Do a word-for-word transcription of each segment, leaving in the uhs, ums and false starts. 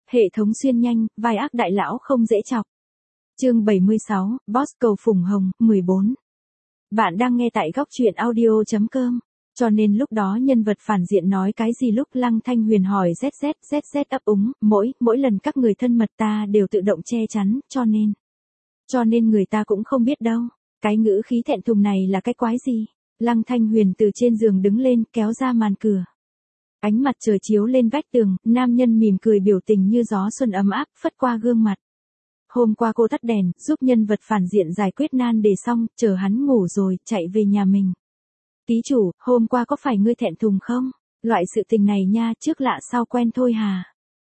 Hệ thống xuyên nhanh, vai ác đại lão không dễ chọc. Chương bảy mươi sáu, Boss cầu Phùng Hồng, mười bốn. Bạn đang nghe tại góc truyện audio chấm com. Cho nên lúc đó nhân vật phản diện nói cái gì lúc Lăng Thanh Huyền hỏi zz, zz ấp úng, mỗi, mỗi lần các người thân mật ta đều tự động che chắn, cho nên. Cho nên người ta cũng không biết đâu. Cái ngữ khí thẹn thùng này là cái quái gì? Lăng Thanh Huyền từ trên giường đứng lên, kéo ra màn cửa. Ánh mặt trời chiếu lên vách tường, nam nhân mỉm cười biểu tình như gió xuân ấm áp, phất qua gương mặt. Hôm qua cô tắt đèn, giúp nhân vật phản diện giải quyết nan đề xong, chờ hắn ngủ rồi, chạy về nhà mình. Ký chủ, hôm qua có phải ngươi thẹn thùng không? Loại sự tình này nha, trước lạ sau quen thôi hà.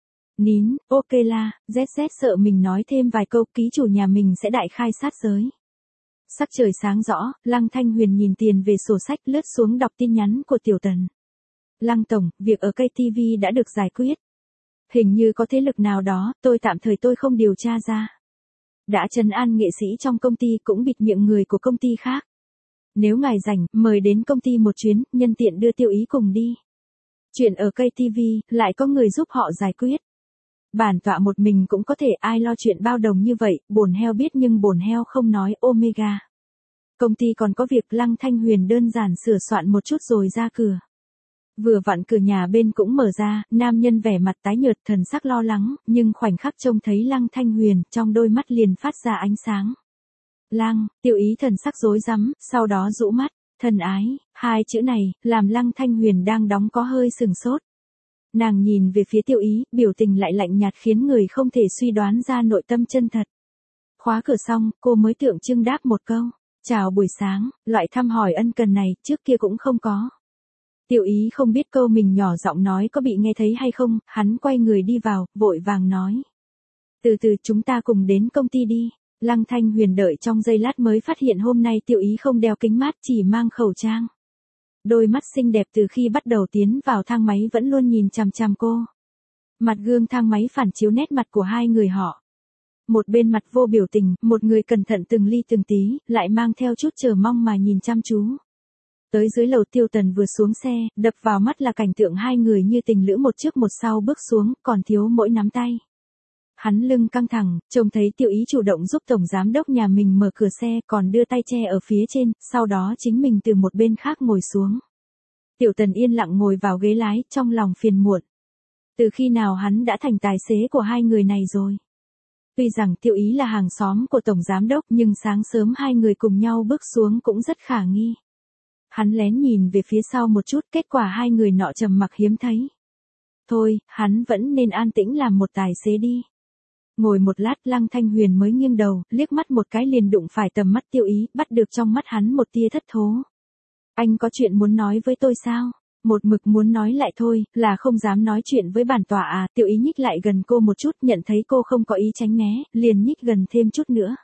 Nín, ok la, zz sợ mình nói thêm vài câu, ký chủ nhà mình sẽ đại khai sát giới. Sắc trời sáng rõ, Lăng Thanh Huyền nhìn tiền về sổ sách lướt xuống đọc tin nhắn của Tiểu Tần. Lăng Tổng, việc ở cây ti vi đã được giải quyết. Hình như có thế lực nào đó, tôi tạm thời tôi không điều tra ra. Đã trấn an nghệ sĩ trong công ty cũng bịt miệng người của công ty khác. Nếu ngài rảnh, mời đến công ty một chuyến, nhân tiện đưa Tiêu Ý cùng đi. Chuyện ở cây ti vi, lại có người giúp họ giải quyết. Bản tọa một mình cũng có thể, ai lo chuyện bao đồng như vậy, bổn heo biết nhưng bổn heo không nói omega. Công ty còn có việc. Lăng Thanh Huyền đơn giản sửa soạn một chút rồi ra cửa. Vừa vặn cửa nhà bên cũng mở ra, nam nhân vẻ mặt tái nhợt thần sắc lo lắng, nhưng khoảnh khắc trông thấy Lăng Thanh Huyền, trong đôi mắt liền phát ra ánh sáng. Lăng, Tiêu Ý thần sắc rối rắm, sau đó rũ mắt, thân ái, hai chữ này, làm Lăng Thanh Huyền đang đóng có hơi sừng sốt. Nàng nhìn về phía Tiêu Ý, biểu tình lại lạnh nhạt khiến người không thể suy đoán ra nội tâm chân thật. Khóa cửa xong, cô mới tượng trưng đáp một câu, chào buổi sáng, loại thăm hỏi ân cần này, trước kia cũng không có. Tiêu Ý không biết câu mình nhỏ giọng nói có bị nghe thấy hay không, hắn quay người đi vào, vội vàng nói. Từ từ chúng ta cùng đến công ty đi. Lăng Thanh Huyền đợi trong giây lát mới phát hiện hôm nay Tiêu Ý không đeo kính mát, chỉ mang khẩu trang. Đôi mắt xinh đẹp từ khi bắt đầu tiến vào thang máy vẫn luôn nhìn chằm chằm cô. Mặt gương thang máy phản chiếu nét mặt của hai người họ. Một bên mặt vô biểu tình, một người cẩn thận từng ly từng tí, lại mang theo chút chờ mong mà nhìn chăm chú. Tới dưới lầu Tiêu Tần vừa xuống xe, đập vào mắt là cảnh tượng hai người như tình lữ một trước một sau bước xuống, còn thiếu mỗi nắm tay. Hắn lưng căng thẳng, trông thấy Tiêu Ý chủ động giúp tổng giám đốc nhà mình mở cửa xe, còn đưa tay che ở phía trên, sau đó chính mình từ một bên khác ngồi xuống. Tiểu Tần yên lặng ngồi vào ghế lái, trong lòng phiền muộn. Từ khi nào hắn đã thành tài xế của hai người này rồi? Tuy rằng Tiêu Ý là hàng xóm của tổng giám đốc, nhưng sáng sớm hai người cùng nhau bước xuống cũng rất khả nghi. Hắn lén nhìn về phía sau một chút, kết quả hai người nọ trầm mặc hiếm thấy. Thôi, hắn vẫn nên an tĩnh làm một tài xế đi. Ngồi một lát Lăng Thanh Huyền mới nghiêng đầu, liếc mắt một cái liền đụng phải tầm mắt Tiêu Ý, bắt được trong mắt hắn một tia thất thố. Anh có chuyện muốn nói với tôi sao? Một mực muốn nói lại thôi, là không dám nói chuyện với bản tọa à? Tiêu Ý nhích lại gần cô một chút, nhận thấy cô không có ý tránh né, liền nhích gần thêm chút nữa.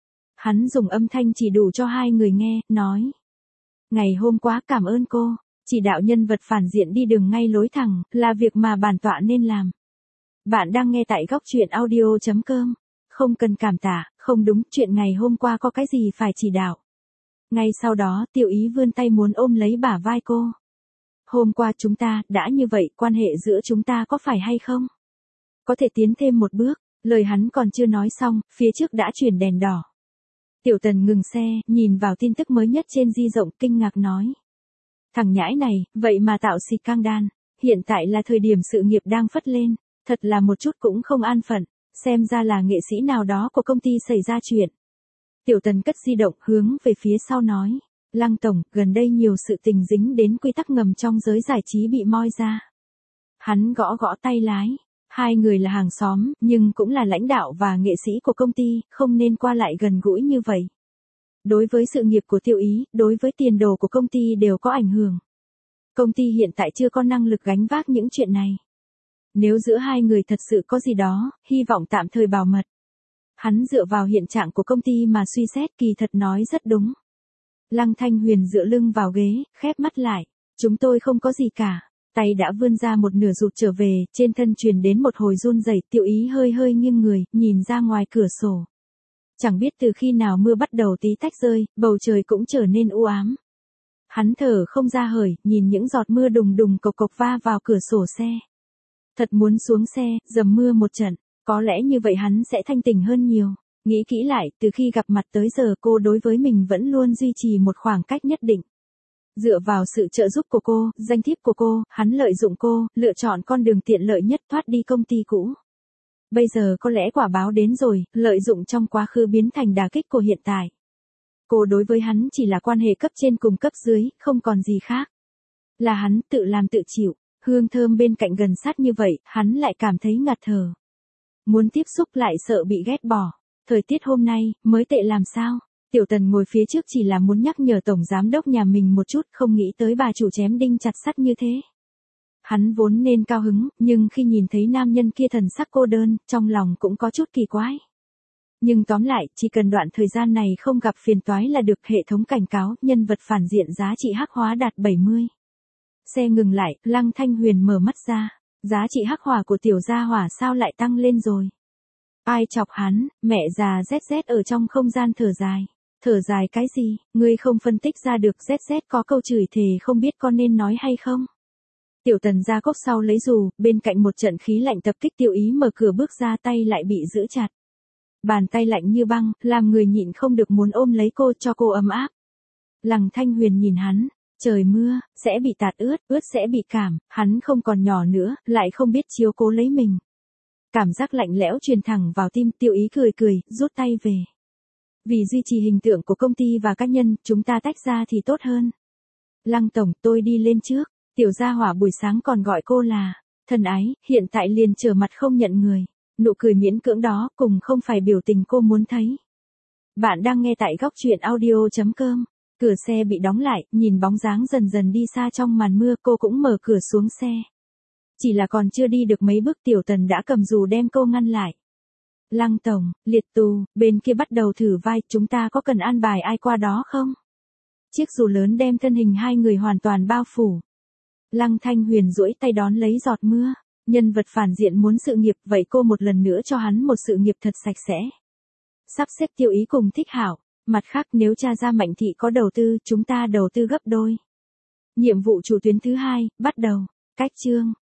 Hắn dùng âm thanh chỉ đủ cho hai người nghe, nói. Ngày hôm qua cảm ơn cô, chỉ đạo nhân vật phản diện đi đường ngay lối thẳng, là việc mà bản tọa nên làm. Bạn đang nghe tại góc truyện audio chấm com. Không cần cảm tạ, không đúng, chuyện ngày hôm qua có cái gì phải chỉ đạo. Ngay sau đó Tiêu Ý vươn tay muốn ôm lấy bả vai cô. Hôm qua chúng ta, đã như vậy, quan hệ giữa chúng ta có phải hay không? Có thể tiến thêm một bước, lời hắn còn chưa nói xong, phía trước đã chuyển đèn đỏ. Tiểu Tần ngừng xe, nhìn vào tin tức mới nhất trên di động, kinh ngạc nói. Thằng nhãi này, vậy mà tạo xịt căng đan, hiện tại là thời điểm sự nghiệp đang phất lên, thật là một chút cũng không an phận, xem ra là nghệ sĩ nào đó của công ty xảy ra chuyện. Tiểu Tần cất di động, hướng về phía sau nói. Lăng Tổng, gần đây nhiều sự tình dính đến quy tắc ngầm trong giới giải trí bị moi ra. Hắn gõ gõ tay lái. Hai người là hàng xóm, nhưng cũng là lãnh đạo và nghệ sĩ của công ty, không nên qua lại gần gũi như vậy. Đối với sự nghiệp của Tiêu Ý, đối với tiền đồ của công ty đều có ảnh hưởng. Công ty hiện tại chưa có năng lực gánh vác những chuyện này. Nếu giữa hai người thật sự có gì đó, hy vọng tạm thời bảo mật. Hắn dựa vào hiện trạng của công ty mà suy xét, kỳ thật nói rất đúng. Lăng Thanh Huyền dựa lưng vào ghế, khép mắt lại. Chúng tôi không có gì cả. Tay đã vươn ra một nửa rụt trở về, trên thân truyền đến một hồi run rẩy. Tiêu Ý hơi hơi nghiêng người, nhìn ra ngoài cửa sổ. Chẳng biết từ khi nào mưa bắt đầu tí tách rơi, bầu trời cũng trở nên u ám. Hắn thở không ra hởi, nhìn những giọt mưa đùng đùng cộc cộc va vào cửa sổ xe. Thật muốn xuống xe, dầm mưa một trận, có lẽ như vậy hắn sẽ thanh tỉnh hơn nhiều. Nghĩ kỹ lại, từ khi gặp mặt tới giờ cô đối với mình vẫn luôn duy trì một khoảng cách nhất định. Dựa vào sự trợ giúp của cô, danh thiếp của cô, hắn lợi dụng cô, lựa chọn con đường tiện lợi nhất thoát đi công ty cũ. Bây giờ có lẽ quả báo đến rồi, lợi dụng trong quá khứ biến thành đả kích của hiện tại. Cô đối với hắn chỉ là quan hệ cấp trên cùng cấp dưới, không còn gì khác. Là hắn tự làm tự chịu, hương thơm bên cạnh gần sát như vậy, hắn lại cảm thấy ngạt thở. Muốn tiếp xúc lại sợ bị ghét bỏ. Thời tiết hôm nay, mới tệ làm sao? Tiểu Tần ngồi phía trước chỉ là muốn nhắc nhở tổng giám đốc nhà mình một chút, không nghĩ tới bà chủ chém đinh chặt sắt như thế. Hắn vốn nên cao hứng, nhưng khi nhìn thấy nam nhân kia thần sắc cô đơn, trong lòng cũng có chút kỳ quái. Nhưng tóm lại, chỉ cần đoạn thời gian này không gặp phiền toái là được. Hệ thống cảnh cáo, nhân vật phản diện giá trị hắc hóa đạt bảy mươi. Xe ngừng lại, Lăng Thanh Huyền mở mắt ra. Giá trị hắc hỏa của tiểu gia hỏa sao lại tăng lên rồi? Ai chọc hắn? Mẹ già Z Z ở trong không gian thở dài. Thở dài cái gì? Ngươi không phân tích ra được Z Z có câu chửi thề không biết con nên nói hay không? Tiểu Tần ra cốc sau lấy dù, bên cạnh một trận khí lạnh tập kích Tiêu Ý mở cửa bước ra tay lại bị giữ chặt. Bàn tay lạnh như băng, làm người nhịn không được muốn ôm lấy cô cho cô ấm áp. Lăng Thanh Huyền nhìn hắn, trời mưa, sẽ bị tạt ướt, ướt sẽ bị cảm, hắn không còn nhỏ nữa, lại không biết chiếu cố lấy mình. Cảm giác lạnh lẽo truyền thẳng vào tim, Tiêu Ý cười cười, rút tay về. Vì duy trì hình tượng của công ty và cá nhân, chúng ta tách ra thì tốt hơn. Lăng tổng, tôi đi lên trước. Tiểu gia hỏa buổi sáng còn gọi cô là thân ái, hiện tại liền trở mặt không nhận người. Nụ cười miễn cưỡng đó cùng không phải biểu tình cô muốn thấy. Bạn đang nghe tại góc truyện audio chấm com. Cửa xe bị đóng lại, nhìn bóng dáng dần dần đi xa trong màn mưa, cô cũng mở cửa xuống xe. Chỉ là còn chưa đi được mấy bước Tiểu Tần đã cầm dù đem cô ngăn lại. Lăng tổng, liệt tù, bên kia bắt đầu thử vai, chúng ta có cần an bài ai qua đó không? Chiếc dù lớn đem thân hình hai người hoàn toàn bao phủ. Lăng Thanh Huyền duỗi tay đón lấy giọt mưa. Nhân vật phản diện muốn sự nghiệp, vậy cô một lần nữa cho hắn một sự nghiệp thật sạch sẽ. Sắp xếp Tiêu Ý cùng Thích Hảo. Mặt khác nếu cha ra Mạnh thị có đầu tư, chúng ta đầu tư gấp đôi. Nhiệm vụ chủ tuyến thứ hai, bắt đầu. Cách chương.